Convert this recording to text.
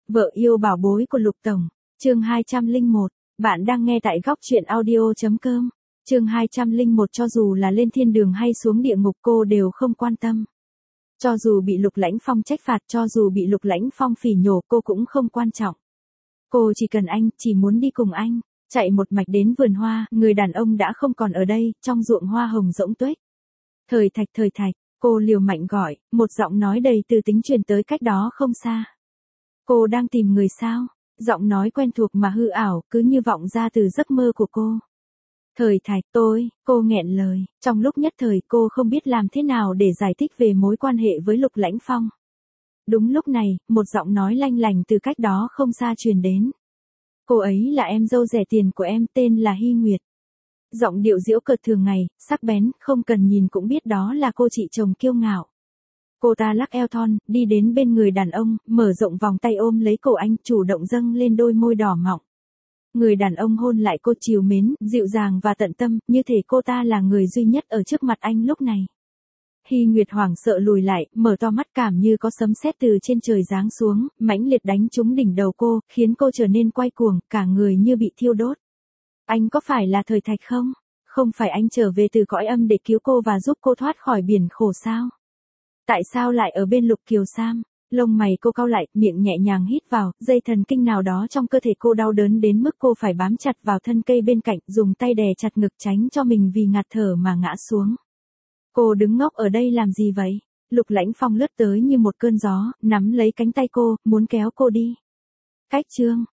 Vợ yêu bảo bối của Lục Tổng, chương 201, bạn đang nghe tại góc truyện audio.com, chương 201 cho dù là lên thiên đường hay xuống địa ngục cô đều không quan tâm. Cho dù bị Lục Lãnh Phong trách phạt, cho dù bị Lục Lãnh Phong phỉ nhổ cô cũng không quan trọng. Cô chỉ cần anh, chỉ muốn đi cùng anh, chạy một mạch đến vườn hoa, người đàn ông đã không còn ở đây, trong ruộng hoa hồng rỗng tuếch. Thời Thạch, cô liều mạnh gọi, một giọng nói đầy từ tính truyền tới cách đó không xa. Cô đang tìm người sao? Giọng nói quen thuộc mà hư ảo, cứ như vọng ra từ giấc mơ của cô. Thời Thạch, cô nghẹn lời, trong lúc nhất thời cô không biết làm thế nào để giải thích về mối quan hệ với Lục Lãnh Phong. Đúng lúc này, một giọng nói lanh lành từ cách đó không xa truyền đến. Cô ấy là em dâu rẻ tiền của em, tên là Hy Nguyệt. Giọng điệu giễu cợt thường ngày, sắc bén, không cần nhìn cũng biết đó là cô chị chồng kiêu ngạo. Cô ta lắc eo thon, đi đến bên người đàn ông, mở rộng vòng tay ôm lấy cổ anh, chủ động dâng lên đôi môi đỏ mọng. Người đàn ông hôn lại cô trìu mến, dịu dàng và tận tâm, như thể cô ta là người duy nhất ở trước mặt anh lúc này. Hy Nguyệt hoảng sợ lùi lại, mở to mắt cảm như có sấm sét từ trên trời giáng xuống, mãnh liệt đánh trúng đỉnh đầu cô, khiến cô trở nên quay cuồng, cả người như bị thiêu đốt. Anh có phải là Thời Thạch không? Không phải anh trở về từ cõi âm để cứu cô và giúp cô thoát khỏi biển khổ sao? Tại sao lại ở bên Lục Kiều Sam? Lông mày cô cau lại, miệng nhẹ nhàng hít vào, dây thần kinh nào đó trong cơ thể cô đau đớn đến mức cô phải bám chặt vào thân cây bên cạnh, dùng tay đè chặt ngực tránh cho mình vì ngạt thở mà ngã xuống. Cô đứng ngốc ở đây làm gì vậy? Lục Lãnh Phong lướt tới như một cơn gió, nắm lấy cánh tay cô, muốn kéo cô đi. Cách chương,